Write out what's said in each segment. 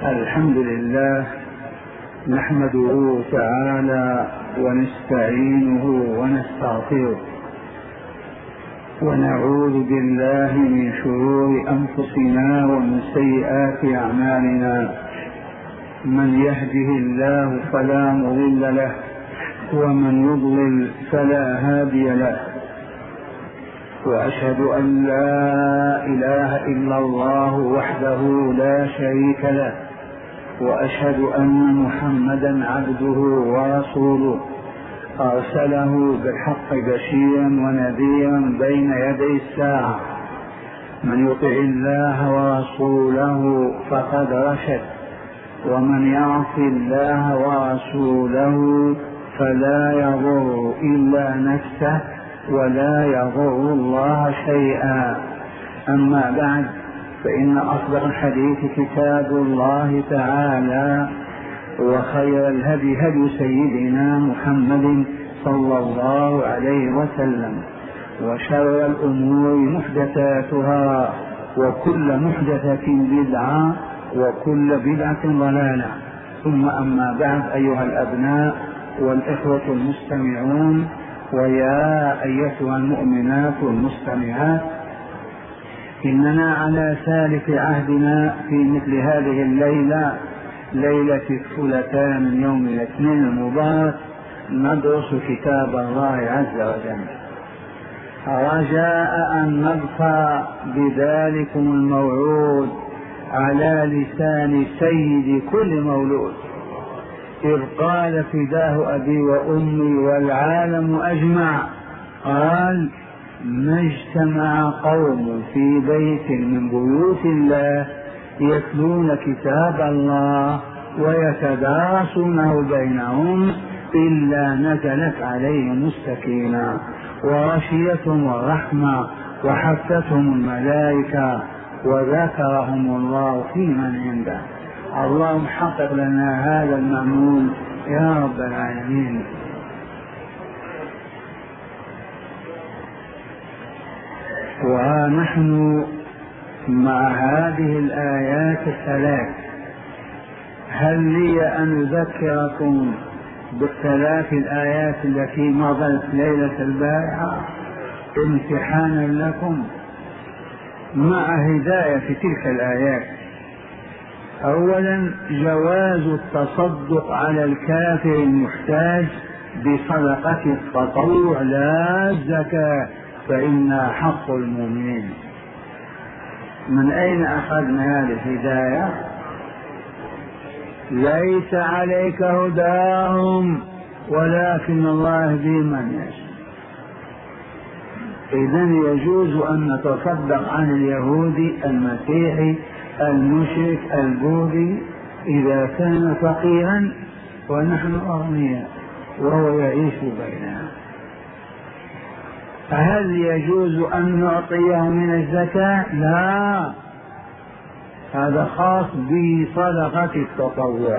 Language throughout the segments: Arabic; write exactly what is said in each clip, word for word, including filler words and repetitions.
الحمد لله نحمده تعالى ونستعينه ونستغفره ونعوذ بالله من شرور أنفسنا ومن سيئات أعمالنا. من يهده الله فلا مضل له ومن يضلل فلا هادي له، وأشهد أن لا إله إلا الله وحده لا شريك له، وأشهد أن محمدا عبده ورسوله أرسله بالحق بشيرا ونذيرا بين يدي الساعة. من يطع الله ورسوله فقد رشد، ومن يعص الله ورسوله فلا يضر إلا نفسه ولا يضر الله شيئا. أما بعد، فإن أصدق الحديث كتاب الله تعالى، وخير الهدي هدي سيدنا محمد صلى الله عليه وسلم، وشر الأمور محدثاتها، وكل محدثة بدعة، وكل بدعة ضلالة. ثم أما بعد، أيها الأبناء والإخوة المستمعون، ويا أيتها المؤمنات المستمعات، إننا على سالف عهدنا في مثل هذه الليلة، ليلة الثلاثاء من يوم الاثنين المبارك، ندرس كتاب الله عز وجل، رجاء أن نبقى بذلكم الموعود على لسان سيد كل مولود، إذ قال فداه أبي وأمي والعالم أجمع، قال: ما اجتمع قوم في بيت من بيوت الله يتلون كتاب الله ويتدارسونه بينهم إلا نزلت عليهم السكينة وغشيتهم الرحمة وحفتهم الملائكة وذكرهم الله في من عنده. اللهم حقق لنا هذا المأمول يا رب العالمين. ونحن مع هذه الآيات الثلاث. هل لي أن أذكركم بالثلاث الآيات التي مضت ليلة البارحة امتحانا لكم مع هداية تلك الآيات؟ أولا، جواز التصدق على الكافر المحتاج بصدقة التطوع لا الزكاة، فإنها حق المؤمنين. من أين أخذنا هذه الهداية؟ ليس عليك هداهم ولكن الله يهدي من يشاء. إذن يجوز أن نتصدق عن اليهودي، المسيحي، المشرك، البوذي، إذا كان فقيرا ونحن أغنياء وهو يعيش بيننا. هل يجوز أن نعطيه من الزكاة؟ لا، هذا خاص بصدقة التطوع.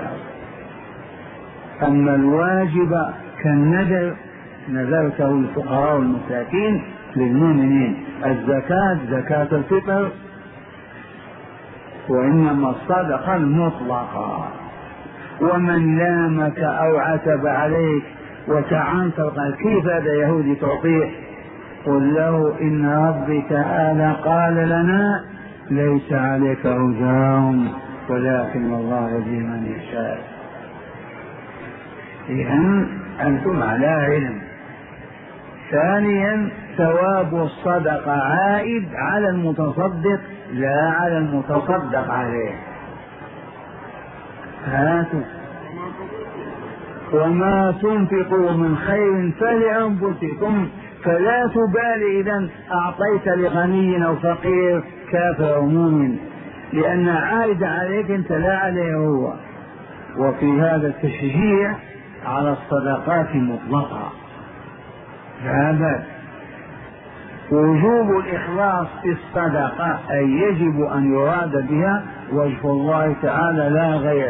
أما الواجب كالنذر، نذرته للفقراء والمساكين للمؤمنين. الزكاة زكاة الفطر، وإنما الصدقة المطلقة. ومن لامك أو عتب عليك وتعنت قال: كيف هذا يهودي تعطيه؟ قل له: إن ربي تعالى قال لنا: ليس عليك هداهم ولكن الله يهدي من يشاء. إذن أنتم على علم. ثانيا، ثواب الصدقة عائد على المتصدق لا على المتصدق عليه. هاتوا: وما تنفقوا من خير فلأنفسكم، فلا تبالي إذا أعطيت لغني أو فقير، كافر أو مؤمن، لأن عائد عليك أنت لا عليه هو. وفي هذا التشجيع على الصدقات مطلقة. هذا وجوب الإخلاص في الصدقة، أي يجب أن يراد بها وجه الله تعالى لا غير.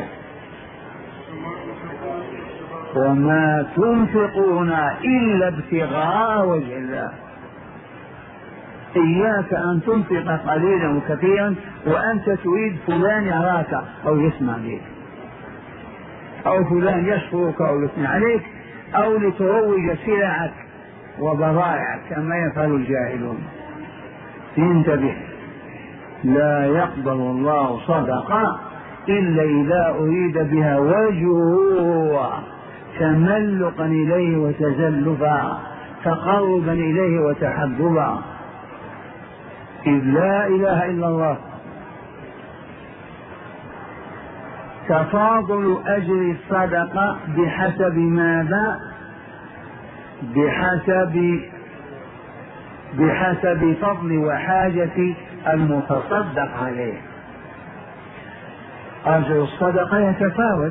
وما تنفقون إلا ابتغاء وجه الله. إياك أن تنفق قليلا وكثيرا وأنت تريد فلان يراك أو يسمع بك، أو فلان يشكرك أو يثني عليك، أو لتروج سلعك وبضائعك كما يفعل الجاهلون. انتبه، لا يقبل الله صدقة إلا إذا أريد بها وجهه تملقا إليه وتزلفا، تقربا إليه وتحببا، إذ لا إله إلا الله. تفاضل أجر الصدقة بحسب ماذا؟ بحسب بحسب فضل وحاجة المتصدق عليه. أجر الصدقة يتفاوت،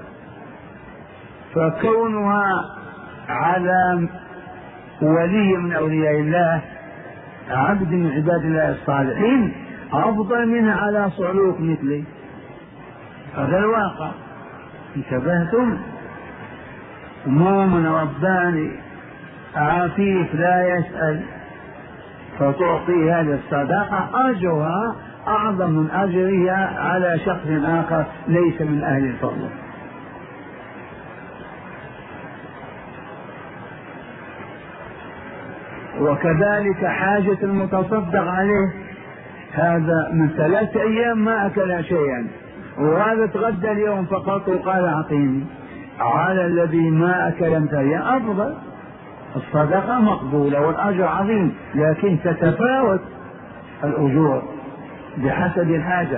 فكونها على ولي من أولياء الله، عبد من عباد الله الصالحين، أفضل منها على صعلوك مثلي. هذا الواقع. انتبهتم؟ مؤمن رباني عفيف لا يسأل فتعطي هذه الصدقة أجرها أعظم من أجرها على شخص آخر ليس من أهل الفضل. وكذلك حاجة المتصدق عليه، هذا من ثلاثة أيام ما أكل شيئا وهذا تغدى اليوم فقط وقال أعطيني، على الذي ما أكل من أيام أفضل. الصدقة مقبولة والأجر عظيم، لكن تتفاوت الأجور بحسب الحاجة.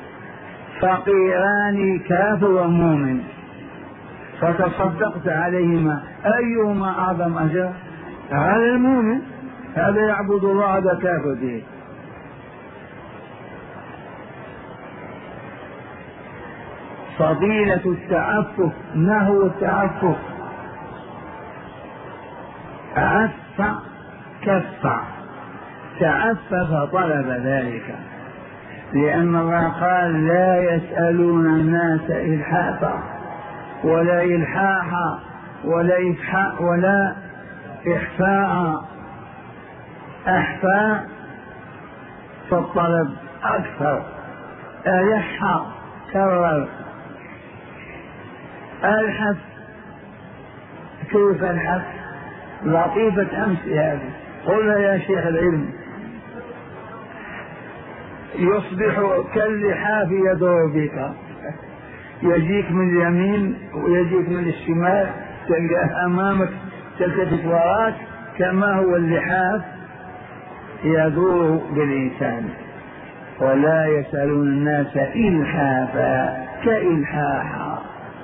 فقيران كافر ومؤمن فتصدقت عليهما، أيهما أعظم أجر؟ على المؤمن، هذا يعبد الله، هذا كافر به. فضيلة التعفف. ما هو التعفف؟ عف كف، تعفف طلب ذلك، لأن الله قال لا يسألون الناس إلحافا ولا إلحاحا ولا إفحاء ولا إحفاء. أحفاء فالطلب أكثر، ألح كرر، ألحف كيف الحف؟ لطيفة أمس هذه، قلنا يا شيخ العلم يصبح كاللحاف يدور بك، يجيك من اليمين ويجيك من الشمال، تلقاه أمامك تلتفت وراك، كما هو اللحاف يدور بالإنسان. ولا يسألون الناس إلحافا كإلحاحا.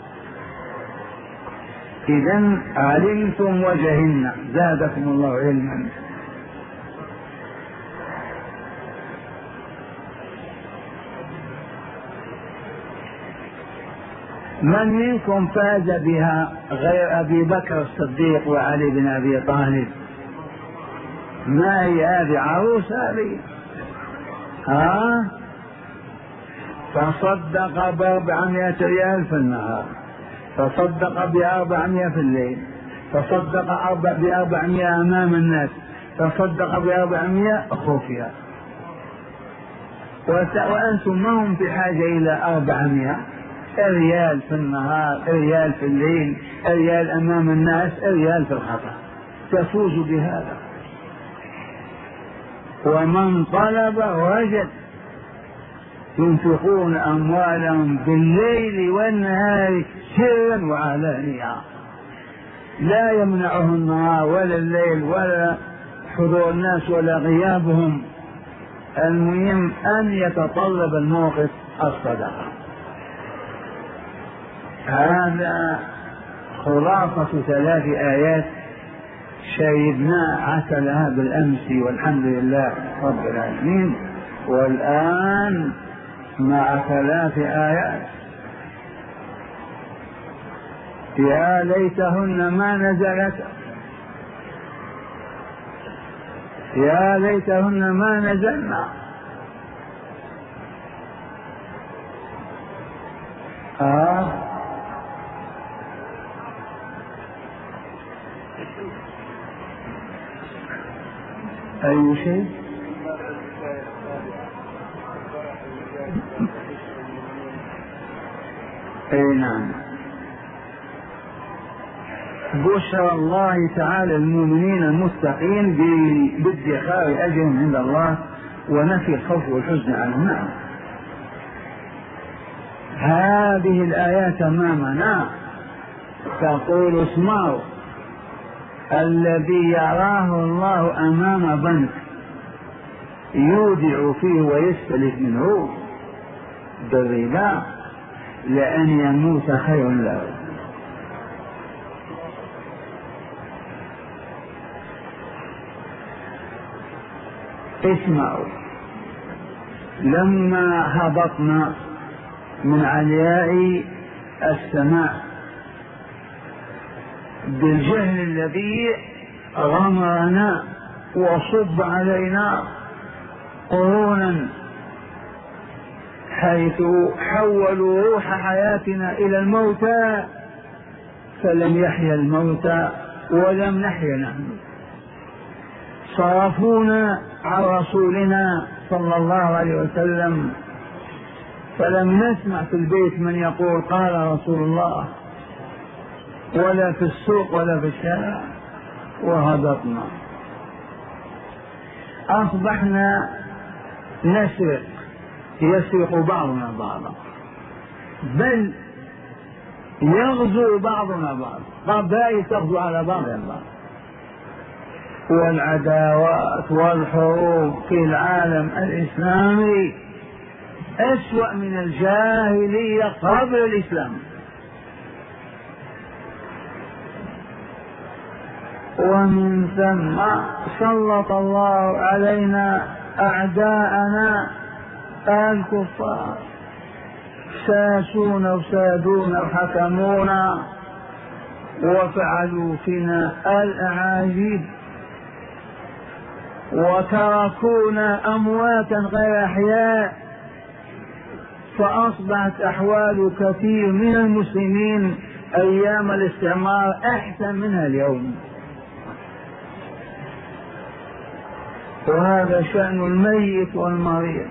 إذن علمتم وجهلنا، زادكم الله علما. من منكم فاز بها غير أبي بكر الصديق وعلي بن أبي طالب؟ ما هي هذه؟ عروس هذه. ها تصدق بأربعمائة ريال في النهار، تصدق بأربعمائة في الليل، تصدق بأربعمائة أمام الناس، تصدق بأربعمائة خفية، وأنتم ما هم بحاجة إلى أربعمائة. ريال في النهار، ريال في الليل، ريال أمام الناس، ريال في الخطأ، تفوز بهذا. ومن طلب وجد. ينفقون أموالهم بالليل والنهار سرا وعلانية، لا يمنعه النهار ولا الليل ولا حضور الناس ولا غيابهم، المهم أن يتطلب الموقف الصدقة. هذا خلاصة ثلاث آيات شهدنا عسلها بالأمس والحمد لله رب العالمين. والآن مع ثلاث آيات يا ليتهن ما نزلت، يا ليتهن ما نزلنا. آه أي شيء؟ اي نعم. بشرى الله تعالى المؤمنين المتقين بادخار اجرهم عند الله ونفي الخوف والحزن عنهم. نعم. هذه الآيات أمامنا تقول اسمعوا الذي يراه الله أمام بنك يودع فيه ويستلف منه بالربا لأن يموت خير له. اسمعوا لما هبطنا من علياء السماء بالجهل الذي غمرنا وصب علينا قرونا حيث حولوا روح حياتنا إلى الموتى فلم يحيا الموتى ولم نحيا نحن. صرفونا عن رسولنا صلى الله عليه وسلم فلم نسمع في البيت من يقول قال رسول الله ولا في السوق ولا في الشارع وهبطنا. أصبحنا نسرق يسرق بعضنا بعضا بل يغزو بعضنا بعض قبائل تغزو على بعض البعض والعداوات والحروب في العالم الإسلامي أسوأ من الجاهلية قبل الإسلام. ومن ثم سلط الله علينا أعداءنا الكفار ساسون وسادون وحكمونا وفعلوا فينا الأعاجيب وتركونا أمواتا غير أحياء فأصبحت أحوال كثير من المسلمين أيام الاستعمار أحسن منها اليوم. وهذا شأن الميت والمريض.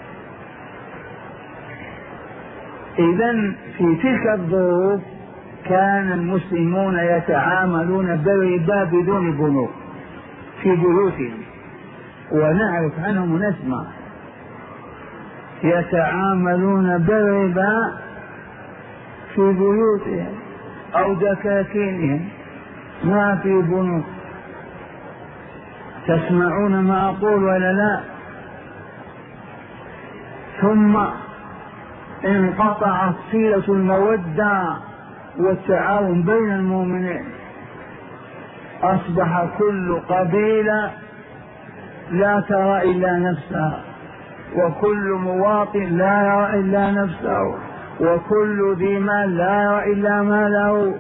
إذن في تلك الظروف كان المسلمون يتعاملون بالربا بدون بنوك في بيوتهم ونعرف عنهم ونسمع يتعاملون بالربا في بيوتهم أو دكاكينهم ما في بنوك. تسمعون ما أقول ولا لا؟ ثم انقطعت صلة المودة والتعاون بين المؤمنين. أصبح كل قبيلة لا ترى إلا نفسها وكل مواطن لا يرى إلا نفسه وكل ذي مال لا يرى إلا ماله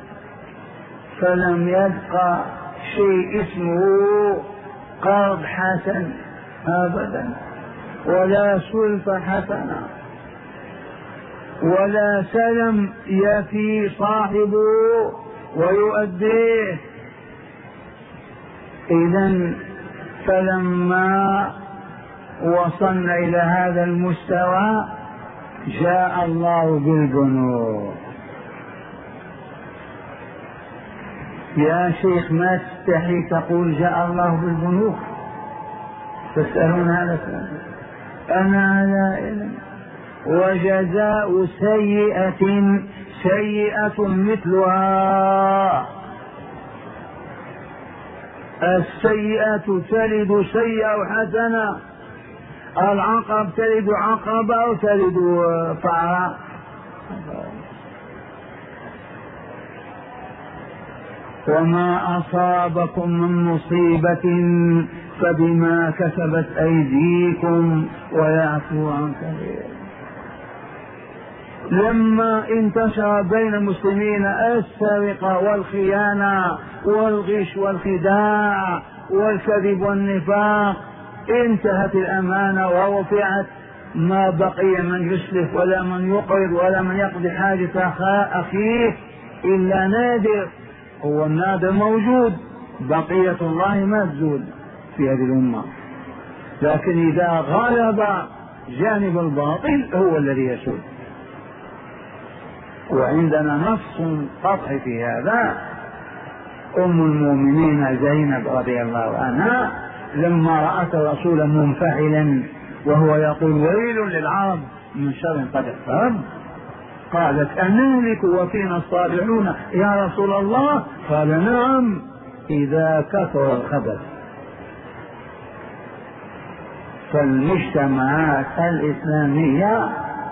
فلم يبقى شيء اسمه قرض حسن أبدا ولا سلفة حسنة ولا سلم يفي صاحبه ويؤديه. إذن فلما وصلنا إلى هذا المستوى جاء الله بالبنوك. يا شيخ ما تستحي تقول جاء الله بالبنوك؟ تسألون هذا السؤال؟ أنا على علم. وجزاء سيئة سيئة مثلها. السيئة تلد سيئة حسنة، العقب تلد عقبة أو تلد فعرة. وما أصابكم من مصيبة فبما كسبت أيديكم ويعفو عن كثير. لما انتشر بين المسلمين السرقة والخيانة والغش والخداع والكذب والنفاق انتهت الأمانة ورفعت، ما بقي من يسلف ولا من يقرض ولا من يقضي حاجة أخيه إلا نادر. هو النادر موجود، بقية الله ما تزول في هذه الأمة، لكن إذا غلب جانب الباطل هو الذي يسود. وعندنا نص قطعي في هذا. أم المؤمنين زينب رضي الله عنها لما رأت الرسول منفعلا وهو يقول ويل للعرب من شر قد اقترب، قالت أنهلك وفينا الصالحون يا رسول الله؟ قال نعم إذا كثر الخبث. فالمجتمعات الإسلامية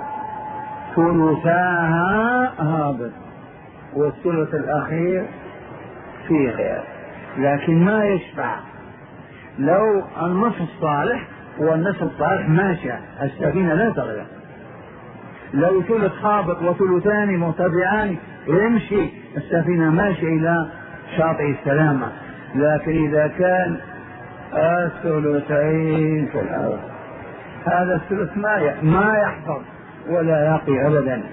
ثلثاها هابط والثلث الأخير في غير، لكن ما يشفع. لو النصف الصالح والنصف الصالح ماشية السفينة لا تغرق، لو ثلث هابط وثلثان مرتفعان يمشي السفينة ماشية إلى شاطئ السلامة. لكن إذا كان الثلثين في الأرض هذا الثلث ما ما يحفظ ولا يقي أبدا.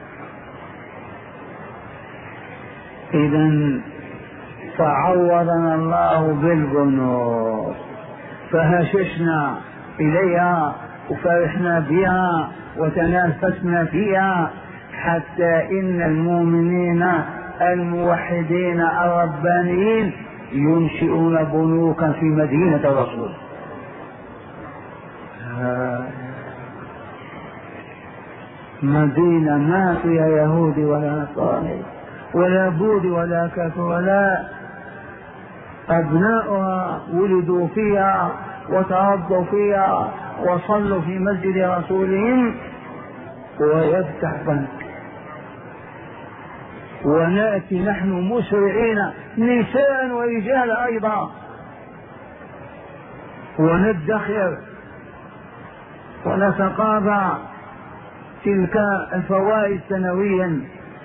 إذن فعوضنا الله بالبنور فهششنا إليها وفرحنا بها وتنافسنا فيها، حتى إن المؤمنين الموحدين الربانيين ينشئون بنوكا في مدينة الرسول. مدينة ما فيها يهودي ولا نصراني ولا بوذي ولا كافر، ولا أبناؤها ولدوا فيها وتربوا فيها وصلوا في مسجد رسولهم، ويفتح بنك ونأتي نحن مسرعين نساء ورجال أيضا وندخر ونتقاضى تلك الفوائد سنويا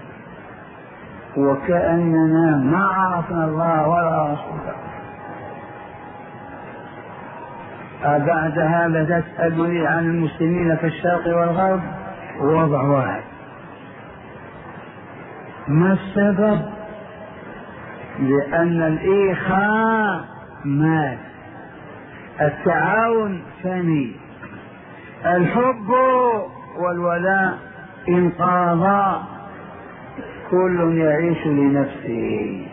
وكأننا ما عرفنا الله ولا رسوله. أبعد هذا تسألني عن المسلمين في الشرق والغرب؟ وضع واحد. ما السبب؟ لأن الإخاء مات، التعاون ثاني، الحب والولاء انقاضا، كل يعيش لنفسه.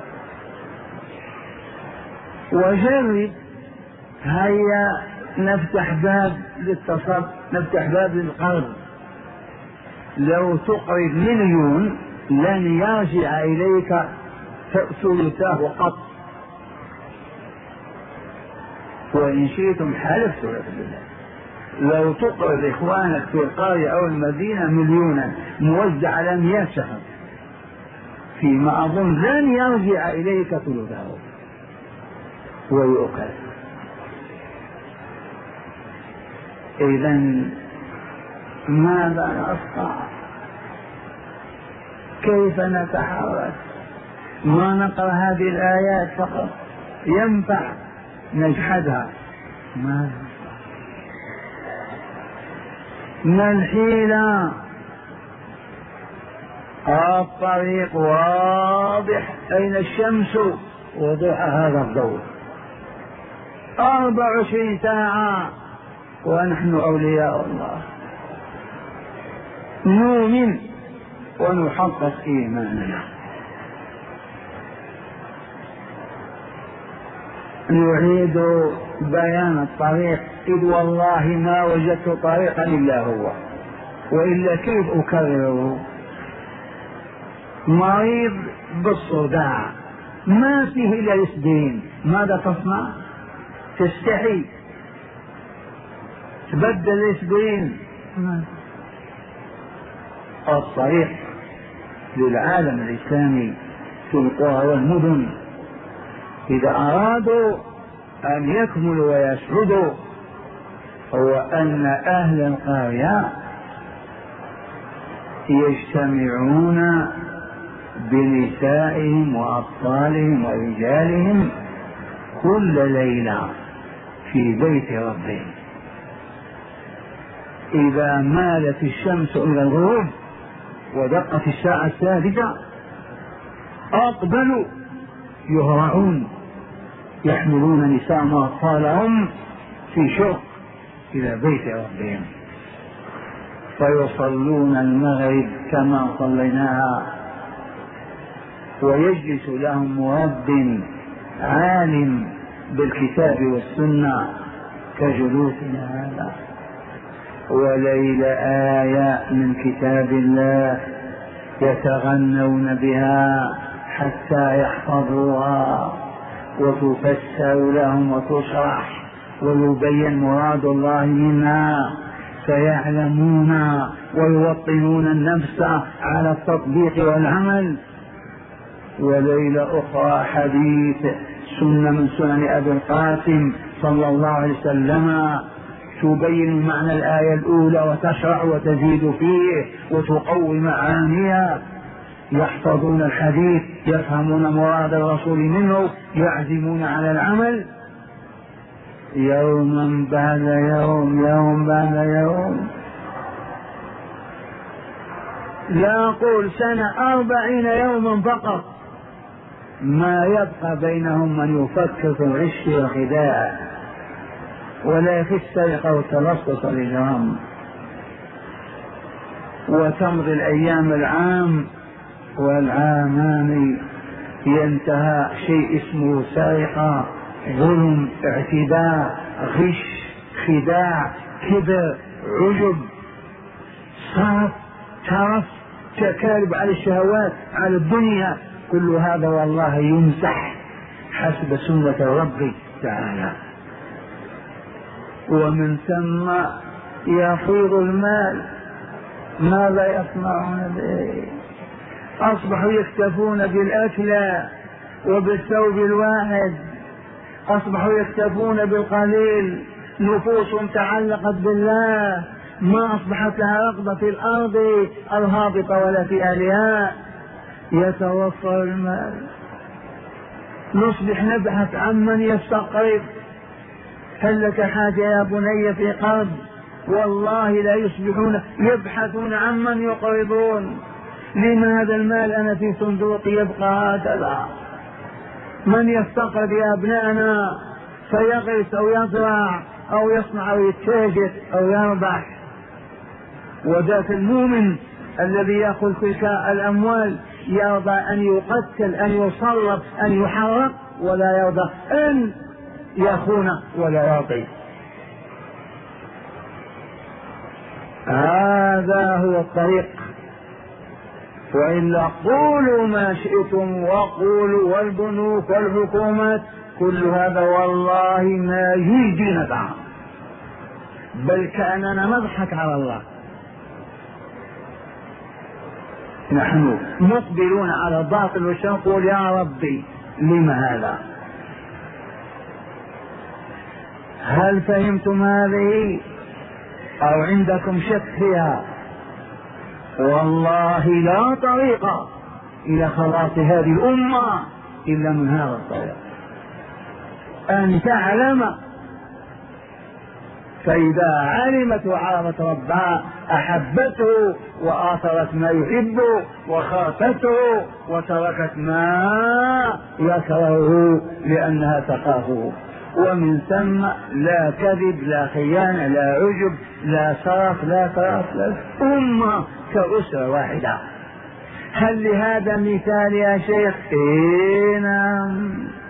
وجرب، هيا نفتح باب للتصرف، نفتح باب للقرض. لو تقرض مليون لن يرجع إليك ثلثاه قط، وإن شئتم حلفت بالله. لو تقرض إخوانك في القرية أو المدينة مليونا موزع على مئة شهر فيما أظن لن يرجع إليك ثلثاه ويؤكل. إذن ماذا نصنع؟ كيف نتحرك؟ ما نقرأ هذه الآيات فقط ينفع نجحدها؟ ما ما الحيلة؟ الطريق واضح، أين الشمس؟ وضوح هذا الضوء أربع وعشرين ساعة ونحن أولياء الله، نؤمن ونحقق إيماننا. نعيد بيان الطريق، إذ والله ما وجدت طريقا إلا هو، وإلا كيف أكرره؟ مريض بالصداع ما فيه إلا الإسبرين، ماذا تصنع؟ تستحي تبدل الإسبرين. الصريح للعالم الإسلامي في القرى والمدن إذا أرادوا أن يكملوا ويسعدوا هو أن أهل القرية يجتمعون بنسائهم وأطفالهم ورجالهم كل ليلة في بيت ربهم. إذا مالت الشمس إلى الغروب ودقت الساعة السادسة أقبلوا يهرعون يحملون نساء وأطفالهم في شوق إلى بيت ربهم. فيصلون المغرب كما صليناها، ويجلس لهم مؤذن عالم بالكتاب والسنة كجلوسنا هذا، وليل آية من كتاب الله يتغنون بها حتى يحفظوها وتفسر لهم وتشرح ويبين مراد الله منها، فيعلمون ويوطنون النفس على التطبيق والعمل. وليلة أخرى حديث سنة من سنن أبي القاسم صلى الله عليه وسلم تبين معنى الآية الأولى وتشرح وتزيد فيه وتقوي معانيها، يحفظون الحديث، يفهمون مراد الرسول منه، يعزمون على العمل يوما بعد يوم يوم بعد يوم، لا أقول سنة أربعين يوما فقط، ما يبقى بينهم من يفكر في الغش والخداع ولا في السرقة والتلصص والإجرام. وتمضي الأيام العام والعامان ينتهى شيء اسمه سرقة، ظلم، اعتداء، غش، خداع، كبر، عجب، صرف، ترف، تكالب على الشهوات، على الدنيا، كل هذا والله يمسح حسب سنة الرب تعالى. ومن ثم يفيض المال، ماذا يصنعون به؟ أصبحوا يكتفون بالأكل وبالثوب الواحد، أصبحوا يكتفون بالقليل، نفوس تعلقت بالله ما أصبحت لها رغبة في الأرض الهابطة ولا في أهلها. يتوفر المال، نصبح نبحث عن من يستقرض، هل لك حاجة يا بني في قرض؟ والله لا يصبحون يبحثون عن من يقرضون. لماذا المال أنا في صندوق يبقى هكذا؟ من يستقرض يا أبنائنا فيغرس أو يزرع أو يصنع أو يتاجر أو يربح. وذات المؤمن الذي يأخذ تلك الأموال يرضى أن يقتل، أن يصلب، أن يحرق، ولا يرضى أن يخون ولا يعطي. هذا هو الطريق. وإلا قولوا ما شئتم وقولوا والبنوك والحكومات كل هذا والله ما يجي نفعا، بل كأننا نضحك على الله. نحن مقبلون على الباطل ونقول يا ربي لما هذا؟ هل فهمتم هذه أو عندكم شك فيها؟ والله لا طريق إلى خلاص هذه الأمة إلا من هذا الطريق، أن تعلم. فإذا علمت وعرفت ربها أحبته وآثرت ما يحب وخافته وتركت ما يكرهه لأنها تخافه. ومن ثم لا كذب، لا خيانة، لا عجب، لا صرف، لا طرف، لا أمة كأسرة واحدة. هل لهذا مثال يا شيخ؟ إيه نعم.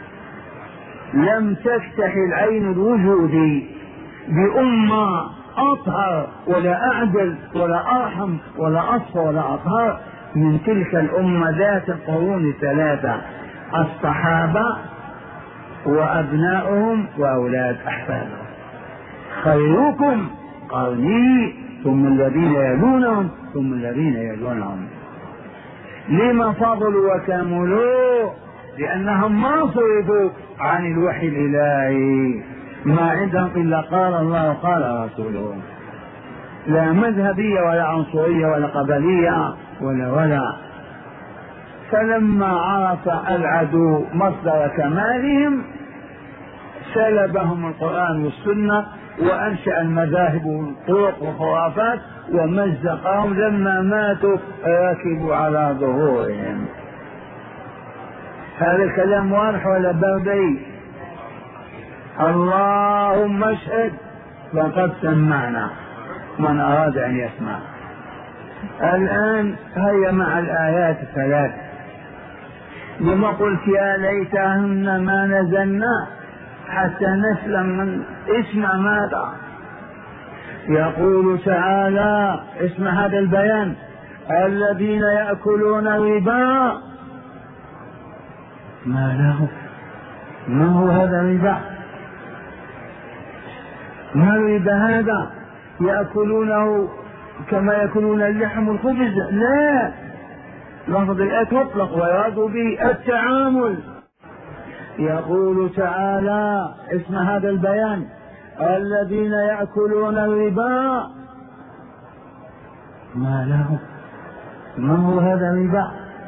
لم تفتح العين الوجودي بأمة أطهر ولا أعدل ولا أرحم ولا أصفى ولا أطهر من تلك الأمة ذات القرون الثلاثة، الصحابة وأبناؤهم وأولاد أحفادهم. خيركم قرني ثم الذين يلونهم ثم الذين يلونهم. لما فضلوا وكملوا؟ لأنهم ما صرفوا عن الوحي الإلهي، ما عندهم إلا قال الله وقال رسوله، لا مذهبية ولا عنصرية ولا قبلية ولا ولا. فلما عرف العدو مصدر كمالهم سلبهم القرآن والسنة وأنشأ المذاهب والطرق والخرافات ومزقهم. لما ماتوا ركبوا على ظهورهم. هذا الكلام واضح ولا بردي؟ اللهم اشهد، لقد سمعنا من أراد أن يسمع. الآن هيا مع الآيات الثلاث. لما قلت يا ليتهن ما نزلنا حتى نسلم من اسمع ماذا يقول تعالى. اسمع هذا البيان: الذين يأكلون الربا. ما له؟ ما هو هذا الربا؟ ما الربا هذا؟ يأكلونه كما يأكلون اللحم والخبز؟ لا، لفظ الآية مطلق ويراد به التعامل. يقول تعالى: اسمع هذا البيان: الذين يأكلون الربا. ما له؟ ما هو هذا الربا؟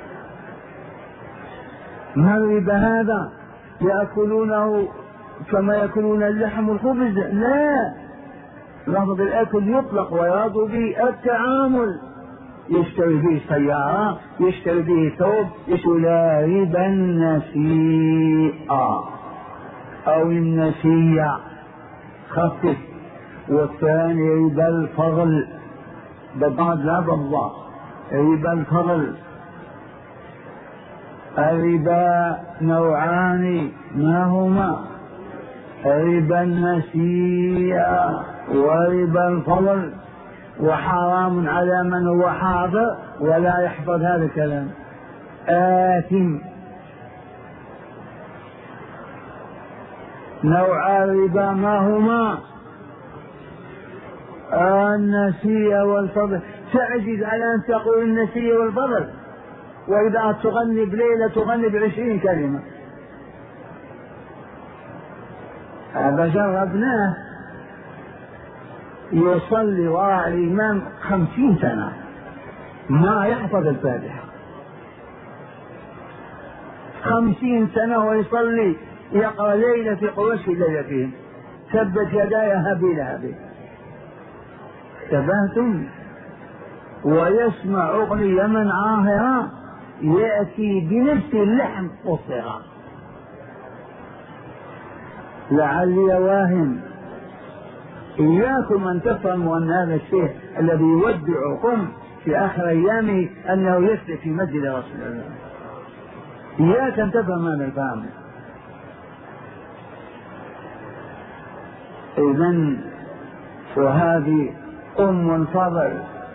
ما الربا هذا؟ يأكلونه كما يأكلون اللحم والخبز؟ لا، لفظ الأكل يطلق ويراد به التعامل. يشتري به سيارة، يشتري به ثوب، يشتري ربا النسيئة أو النسية خفف، والثاني ربا الفضل بالضاد لا بالضاد، ربا الفضل. الربا نوعان، ما هما؟ ربا النسيئة وربا الفضل، وحرام على من هو حاضر ولا يحفظ هذا الكلام، آثم. نوع الربا ما هما؟ النسيئة والفضل. تعجز على أن تقول النسيئة والفضل، وإذا تغني بليلة تغني بعشرين كلمة. هذا جربناه. يصلي وراء الإمام خمسين سنة ما يحفظ الفاتحة، خمسين سنة ويصلي يقرأ ليلة في قوش ليلتين، ثبت يداي هبي لهبي. تبهتم. ويسمع أغنية من عاهرة يأتي بنفس اللحن والصغار. لعلي واهم. إياكم أن تفهموا أن هذا الشيء الذي يودعكم في آخر أيامه أنه يسلك في مسجد رسول الله. إياك أن تفهم هذا الفهم. إذن وهذه أم الفضل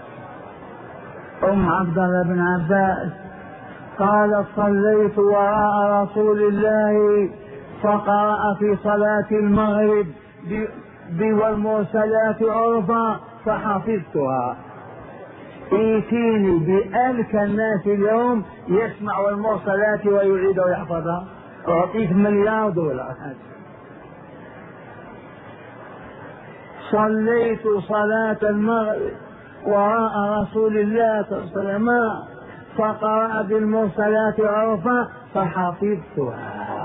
أم عبد الله بن عباس قالت: صليت وراء رسول الله فقرأ في صلاة المغرب والمرسلات عرفا فحفظتها. ايتيني بألك الناس اليوم يسمع والمرسلات ويعيد ويحفظها، أعطيك مليار دولار. صليت صلاة المغرب وراء رسول الله صلى الله عليه وسلم فقرأ بالمرسلات عرفا فحفظتها.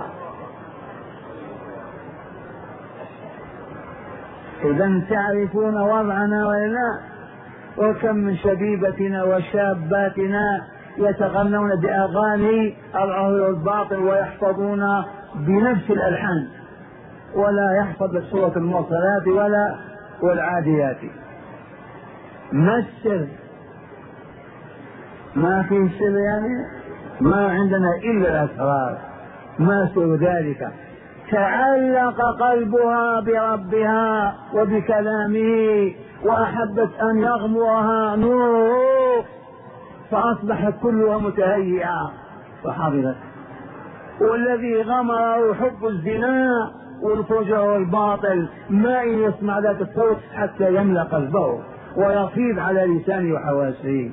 إذا تعرفون وضعنا ولا؟ وكم من شبيبتنا وشاباتنا يتغنون بأغاني الظاهر الباطل ويحفظون بنفس الألحان، ولا يحفظ سورة المرسلات ولا والعاديات. ما السر؟ ما في سر يعني، ما عندنا إلا الأسرار. ما سر ذلك؟ تعلق قلبها بربها وبكلامه، وأحبت أن يغمرها نوره فأصبحت كلها متهيئة فحضرت. والذي غمره حب الزنا والفجر والباطل ما يسمع ذات الصوت حتى يملأ قلبه ويفيض على لسانه وحواسه.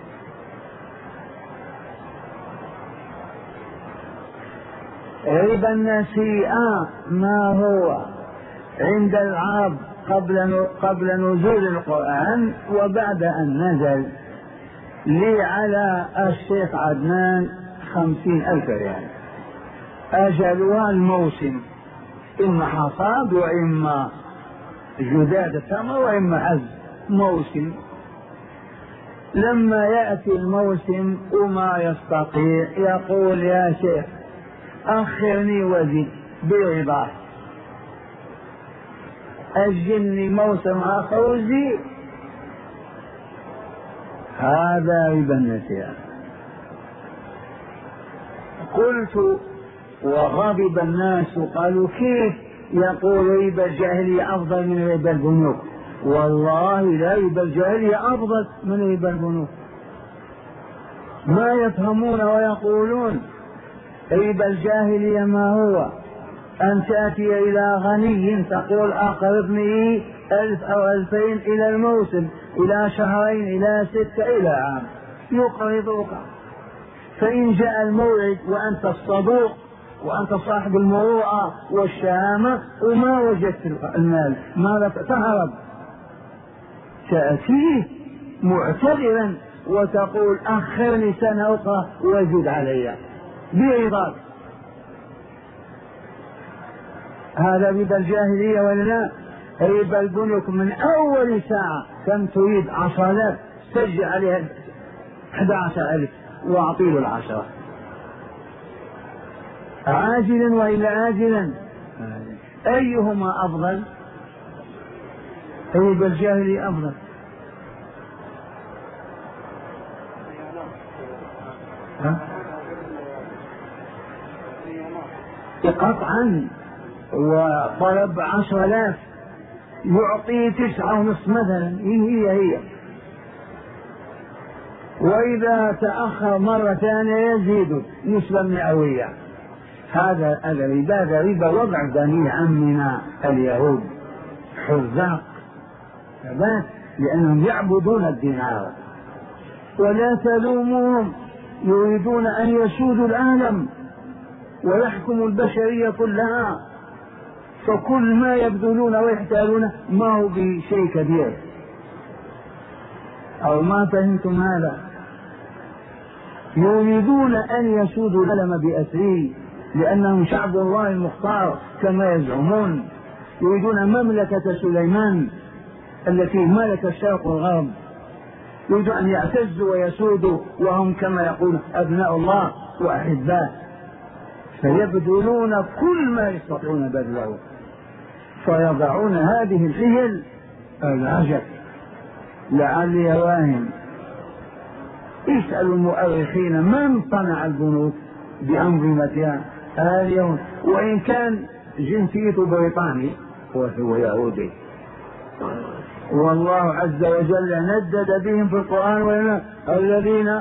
ربا النسيئة ما هو؟ عند العرب قبل قبل نزول القرآن وبعد أن نزل. لي على الشيخ عدنان خمسين ألف ريال، أجلها الموسم، إما حصاد وإما جداد التمر وإما حز موسم. لما يأتي الموسم وما يستطيع يقول: يا شيخ أخرني وزد برضاه، أجلني موسم آخر وزيد. هذا ربا النسيئة. قلت وغضب الناس قالوا كيف يقول ربا الجاهلية أفضل من ربا البنوك؟ والله لا، ربا الجاهلية أفضل من ربا البنوك. ما يفهمون ويقولون ربا الجاهلية ما هو؟ أن تأتي إلى غني تقول أقرضني ألف أو ألفين إلى الموسم، إلى شهرين، إلى ستة، إلى عام، يقرضك. فإن جاء الموعد وأنت الصدوق وأنت صاحب المروءة والشهامة وما وجدت المال، ماذا تهرب؟ تأتيه معتذرا وتقول أخرني سنة أخرى وزد علي برضاك. هذا ربا الجاهلية ولا لا؟ ربا البنوك من أول ساعة كم تريد عشرة آلاف سجل عليها أحد عشر ألف وأعطي له العشرة عاجلا وإلا آجلا، أيهما أفضل؟ ربا الجاهلية أفضل. قطعا. وطلب عشر آلاف يعطيه تسعة ونصف مثلا، هي هي. وإذا تأخر مرة ثانية يزيد نسبة مئوية. هذا الربا هذا ربا وضع بني عمنا اليهود حذاق، لأنهم يعبدون الدينار. ولا تلوموهم، يريدون أن يسودوا العالم ويحكموا البشرية كلها، فكل ما يبذلون ويحتالون ما هو بشيء كبير. أو ما فهمتم هذا؟ يريدون أن يسودوا العالم بأسره لأنهم شعب الله المختار كما يزعمون. يريدون مملكة سليمان التي ملك الشرق والغرب، يريدون أن يعتزوا ويسودوا وهم كما يقول أبناء الله وأحباه، فيبذلون كل ما يستطيعون بذله، فيضعون هذه الحيل. العجب، لعلي واهم. اسألوا المؤرخين من صنع البنوك بأنظمتها اليوم، وإن كان جنسيته بريطاني وهو يهودي. والله عز وجل ندد بهم في القرآن الذين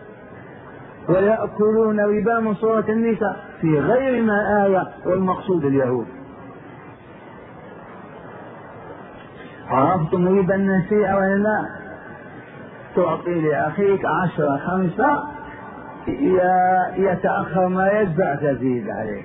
ويأكلون ربا من سورة النساء في غير ما آية، والمقصود اليهود. عرفتم ربا النسيئة ولا لا؟ تعطي لأخيك عشرة خمسة يتأخر ما يدفع تزيد عليه.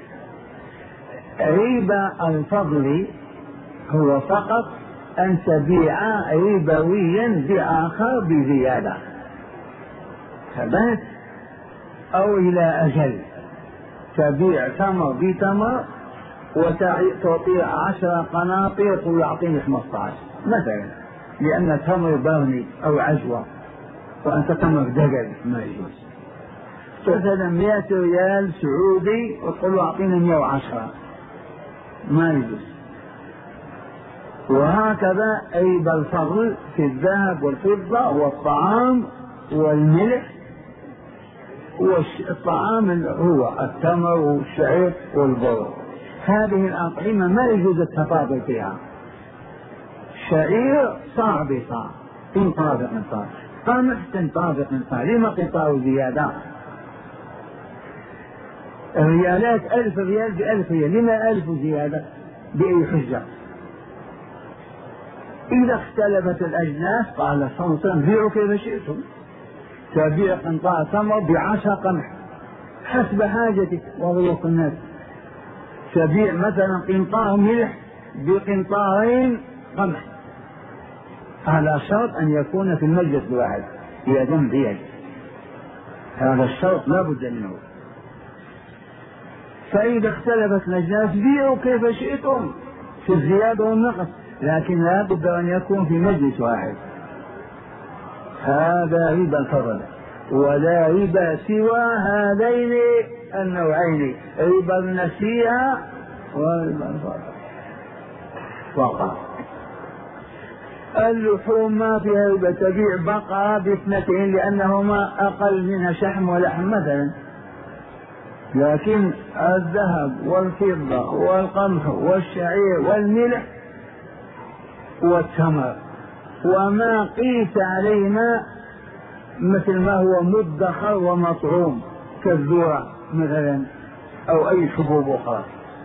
ربا الفضل هو فقط أن تبيع ربويا بآخر بزيادة ثبات، أو إلى أجل تبيع تمر بتمر وتعطي عشر قناطر ويعطيني خمسة عشر مثلا، لأن تمر برني أو عجوة وأنت تمر دجل ما يجوز. مثلا مئة ريال سعودي وتقول له أعطيني مئة وعشرة ما يجوز. وهكذا ربا الفضل في الذهب والفضة والطعام والملح. والطعام هو التمر والشعير والبر، هذه الأطعمة ما يجوز التفاضل فيها. شعير صاع بصاع، قنطار بقنطار، قمح قنطار بقنطار، لما قنطار زيادة؟ الريالات ألف ريال بألف ريال، لما ألف زيادة؟ بأي حجة؟ إذا اختلفت الأجناس قال صلى الله عليه وسلم بيعوا كيف شئتم، تبيع قنطار تمر بعشر قمح حسب حاجتك وظروف الناس، تبيع مثلا قنطار ملح بقنطارين قمح، على شرط أن يكون في المجلس الواحد يدا بيد، هذا الشرط لا بد منه. فإذا اختلفت الأجناس بيعوا كيف شئتم في الزيادة والنقص، لكن لا بد أن يكون في مجلس واحد. هذا ربا الفضل، ولا ربا سوى هذين النوعين، ربا النسيئة وربا الفضل فقط. اللحوم ما فيها ربا، تبيع بقرة باثنتين لأنهما أقل منها شحم ولحم مثلا، لكن الذهب والفضة والقمح والشعير والملح والتمر وما قيس علينا مثل ما هو مدخر ومطعوم كالذرة مثلا أو أي حبوب أخرى.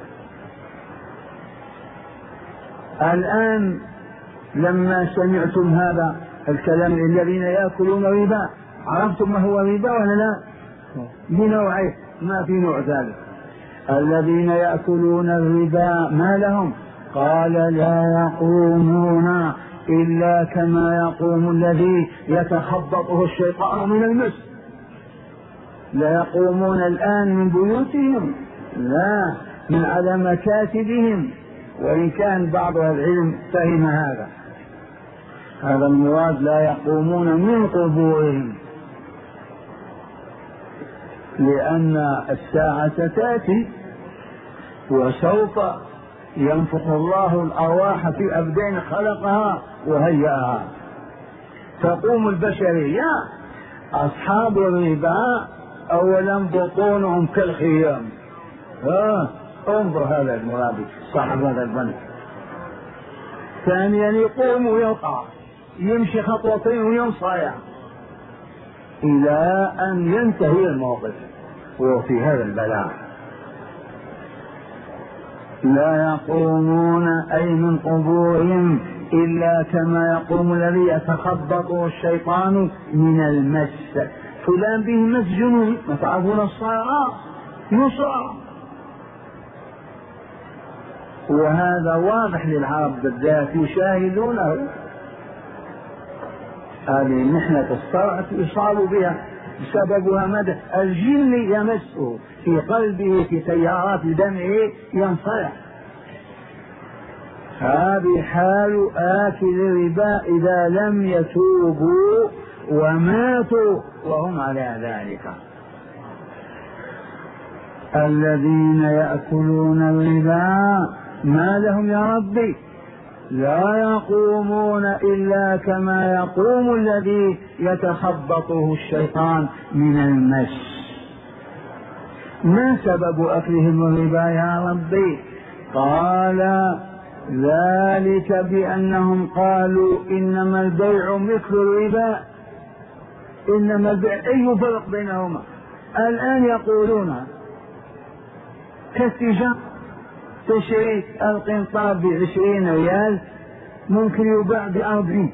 الآن لما سمعتم هذا الكلام الذين يأكلون ربا، عرفتم ما هو ربا ولا لا؟ بنوعين، ما في نوع ثالث. الذين يأكلون الربا ما لهم؟ قال لا يقومون إلا كما يقوم الذي يتخبطه الشيطان من المس. لا يقومون الآن من بيوتهم، لا، من على مكاتبهم، وإن كان بعض العلم فهم هذا، هذا المراد لا يقومون من قبورهم، لأن الساعة تأتي وسوف ينفخ الله الأرواح في أبدان خلقها وهيئها، تقوم البشرية. أصحاب الربا أولا بطونهم كالخيام، ها انظر هذا المراد صاحب هذا البنك. ثانيا يقوم ويقع، يمشي خطوتين وينصايع إلى أن ينتهي الموقف، وفي هذا البلاء. لا يقومون أي من قبورهم إلا كما يقوم الذي يتخبطه الشيطان من المس. فلان به مس جنون، ما تعرفون الصراع يصرع، وهذا واضح للعرب بالذات يشاهدونه. هذه محنة الصرع يصاب بها سببها مدى الجن يمسه في قلبه في تيارات دمه ينصرع. هذه حال آكل الربا إذا لم يتوبوا وماتوا وهم على ذلك. الذين يأكلون الربا ما لهم يا ربي؟ لا يقومون إلا كما يقوم الذي يتخبطه الشيطان من المس. ما سبب أكلهم الربا يا ربي؟ قال ذلك بأنهم قالوا إنما البيع مثل الربا. إنما البيع، أي فرق بينهما؟ الآن يقولون كالتجارة، تشتري القنطار بعشرين ريال ممكن يباع بأربعين.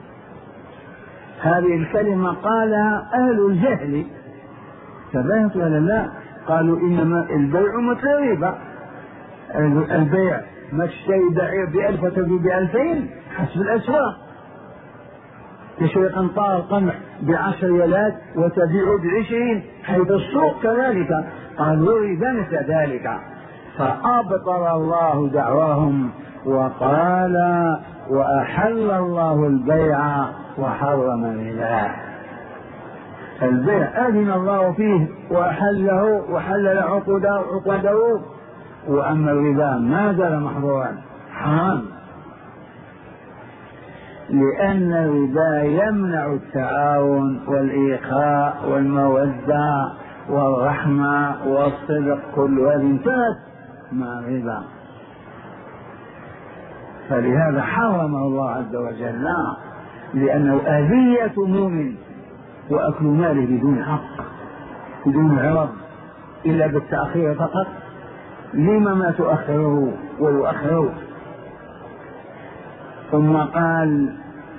هذه الكلمة قالها أهل الجهل، تبهت ولا لا؟ قالوا إنما البيع مثل الربا. البيع ما تشتري بعير بألف وتبيع بألفين حسب الأسواق، تشتري قنطار قمح بعشر ريالات وتبيع بعشرين حيث السوق كذلك. قالوا ربا مثل ذلك، فأبطل الله دعواهم وقال وأحل الله البيع وحرم الربا. البيع أذن الله فيه وأحله وحلل عقده، وأما الربا ما زال محظورا حرام، لأن الربا يمنع التعاون والإخاء والمودة والرحمة والصدق، كل هذه انتهت مع الربا. فلهذا حرم الله عز وجل، لأنه أذية مؤمن وأكل ماله بدون حق بدون عوض إلا بالتأخير فقط. لما ما تؤخره ويؤخره؟ ثم قال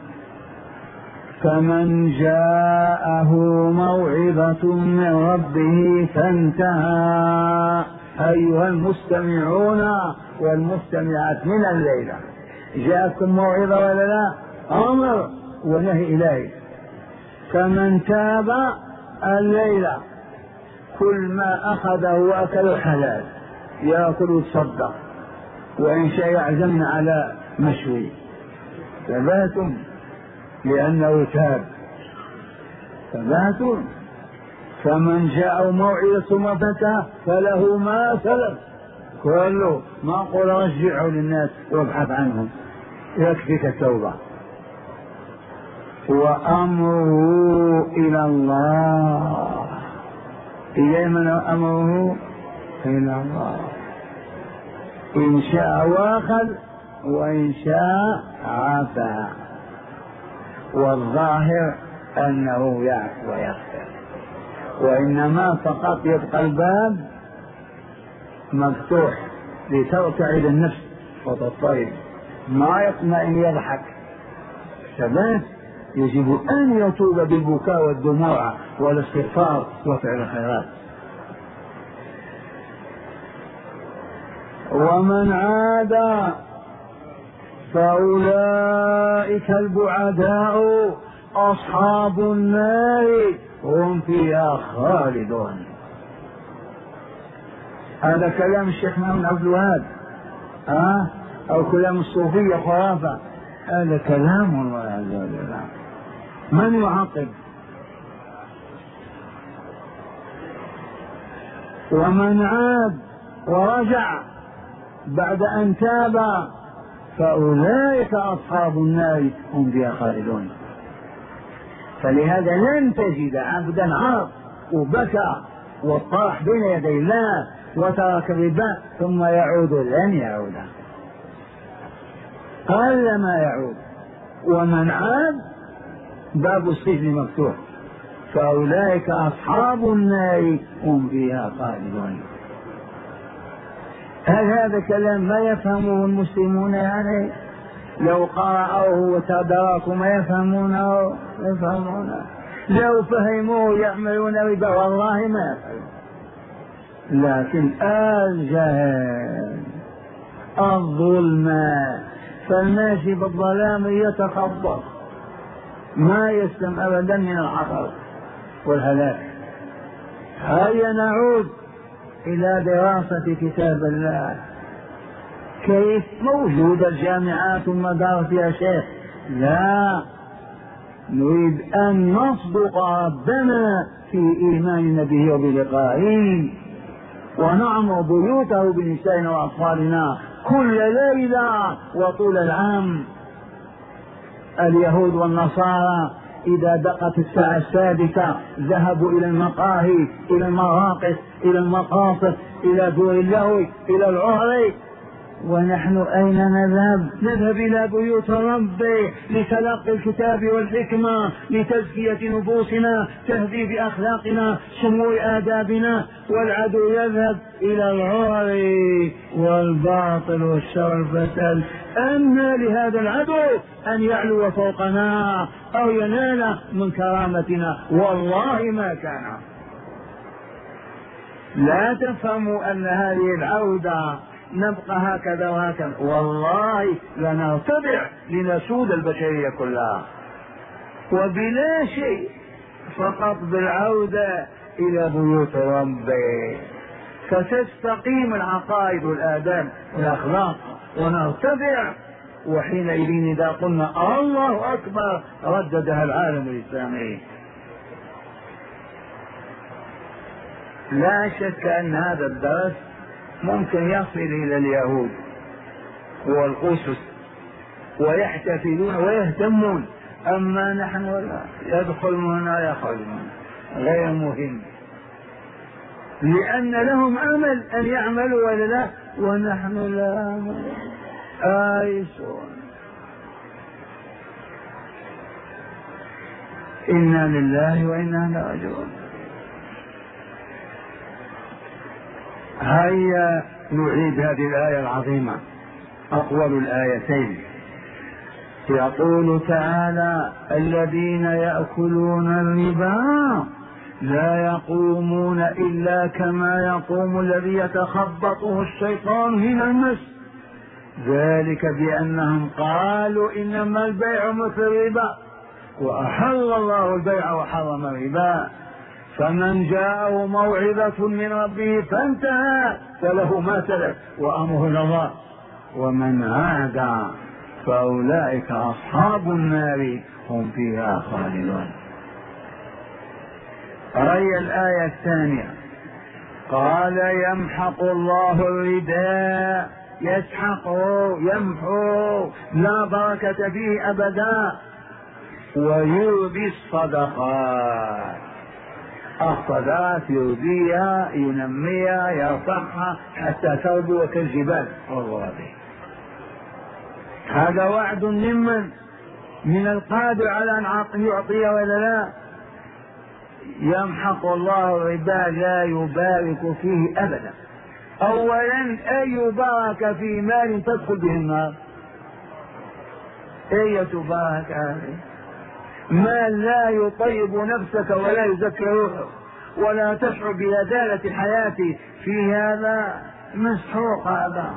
فمن جاءه موعظة من ربه فانتهى. أيها المستمعون والمستمعات من الليلة، جاءكم موعظة ولا لا؟ أمر ونهي إلهي. فمن تاب الليلة كل ما أخذه وأكل حلال، يأكل ويتصدق، وإن شاء يعزمن على مشوي. ثباتم لأنه تاب، ثباتم. فمن جاء موعظة ما فتى فله ما سلف كله، ما قل رجعه للناس وابحث عنهم، يكفيك التوبة. وأمره إلى الله. إلى من أمره؟ إلى الله. إن شاء واخذ وإن شاء عفا، والظاهر أنه يعفو ويغفر، وإنما فقط يبقى الباب مفتوح لترتعد النفس وتضطرب، ما يطمئن يضحك. شباب يجب أن يتوب بالبكاء والدموع والاستغفار وفعل الخيرات. ومن عاد فأولئك البعداء أصحاب النار هم فيها خالدون. هذا كلام الشيخ محمد عبد الوهاب أه؟ أو كلام الصوفية خرافة؟ هذا كلام الله عز وجل. من يعاقب؟ ومن عاد ورجع بعد أن تاب فأولئك أصحاب النار هم فيها خالدون. فلهذا لن تجد عبدا عاق وبكى وطاح بين يدي الله وترك الربا ثم يعود، لن يعود، قل ما يعود. ومن عاد باب السجن مفتوح، فأولئك أصحاب النار هم فيها خالدون. هل هذا كلام ما يفهمه المسلمون؟ يعني لو قرأوه وتداركوا ما يفهمونه؟ يفهمونه. لو فهموه يعملون ربا والله ما يفهمون. لكن الجهل الظلم فالماشي بالظلام يتخبط، ما يسلم أبدا من العطر والهلاك. هيا نعود إلى دراسة كتاب الله. كيف؟ موجودة الجامعات والمدارس يا شيخ، لا، نريد أن نصدق ربنا في إيماننا به وبلقائه، ونعمر بيوته بنسائنا وأطفالنا كل ليلة وطول العام. اليهود والنصارى إذا دقت الساعة السادسة ذهبوا إلى المقاهي، إلى المراقص، إلى المقاصد، إلى دور اللهو، إلى العهر. ونحن أين نذهب؟ نذهب إلى بيوت ربي لتلقي الكتاب والحكمة، لتزكية نفوسنا، تهذيب أخلاقنا، سمو آدابنا. والعدو يذهب إلى العهر والباطل والشر الفساد. أما لهذا العدو أن يعلو فوقنا أو ينال من كرامتنا، والله ما كان. لا تفهموا أن هذه العودة نبقى هكذا وهكذا، والله لنرتدع لنسود البشرية كلها، وبلا شيء، فقط بالعودة إلى بيوت ربي فتستقيم العقائد والآداب والأخلاق ونرتدع. وحينئذ إذا قلنا الله أكبر رددها العالم الإسلامي. لا شك أن هذا الدرس ممكن يصل إلى اليهود والقسس ويحتفلون ويهتمون، أما نحن لا، يدخل من هنا يخرج من هنا، غير مهم، لأن لهم أمل أن يعملوا ولا لا، ونحن لا آيسون. إنا لله وإنا إليه راجعون. هيا نعيد هذه الآية العظيمة، أطول الآيتين. يقول تعالى: الذين يأكلون الربا لا يقومون إلا كما يقوم الذي يتخبطه الشيطان من المس، ذلك بأنهم قالوا إنما البيع مثل الربا وأحل الله البيع وحرم الربا، فمن جاءه موعظة من ربه فانتهى فله ما سلف وأمره إلى الله، ومن عاد فأولئك أصحاب النار هم فيها خالدون. رأي الآية الثانية قال: يمحق الله الربا، يسحقه، يمحو، لا بركة فيه أبدا. ويربي الصدقات. الصدقات يربيها ينميها يرفعها حتى تربو كالجبال والله. هذا وعد ممن؟ من القادر على أن يعطي ولا لا؟ يمحق الله الربا لا يبارك فيه أبدا. أولا أي بركة في مال تدخل به النار؟ أية بركة؟ مال لا يطيب نفسك ولا يزكي روحك ولا تشعر بلذاذة الحياة في هذا، مسحوق هذا.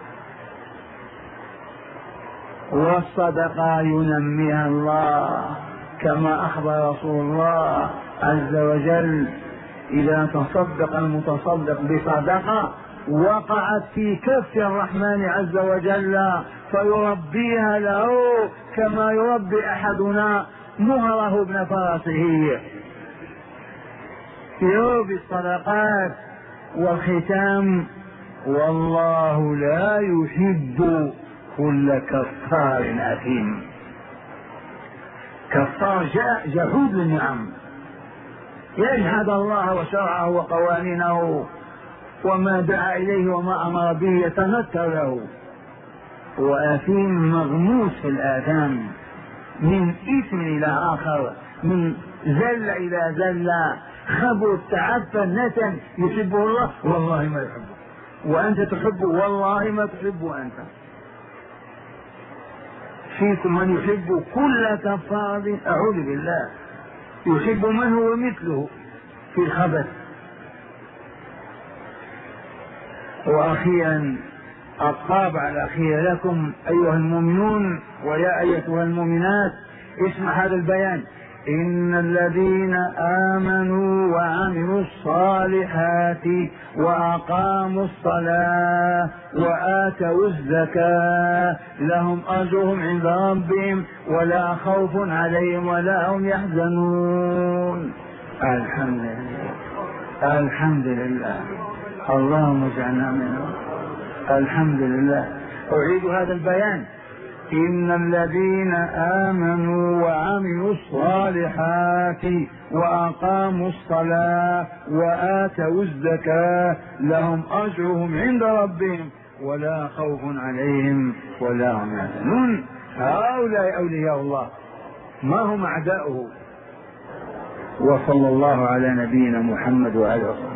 والصدقة ينميها الله كما أخبر رسول الله عز وجل: إذا تصدق المتصدق بصدقة وقعت في كف الرحمن عز وجل فيربيها له كما يربي أحدنا مهره ابن فرسه. يربي الصدقات. والختام: والله لا يحب كل كفار أثيم. كفار جحود للنعم، يجحد الله وشرعه وقوانينه وما دعا إليه وما أمر به يتنكر له. وأثيم مغموس في الآثام، من إثم إلى آخر، من زل إلى زل، خبث تعفن نتن، يحبه الله والله ما يحبه، وأنت تحبه والله ما تحبه أنت. فيكم من يحب كل كفار، أعوذ بالله، يحب من هو مثله في الخبث. وأخيرا الطابع الأخير لكم أيها المؤمنون ويا أيتها المؤمنات، اسمع هذا البيان: إن الذين آمنوا وعملوا الصالحات وأقاموا الصلاة وآتوا الزكاة لهم أجرهم عند ربهم ولا خوف عليهم ولا هم يحزنون. الحمد لله، الحمد لله، اللهم اجعلنا منهم. الحمد لله. أعيد هذا البيان: إن الذين آمنوا وعملوا الصالحات وأقاموا الصلاة وآتوا الزكاة لهم أجرهم عند ربهم ولا خوف عليهم ولا هم يحزنون. هؤلاء أولياء الله، ما هم أعداؤه. وصلى الله على نبينا محمد وعلى آله وصحبه.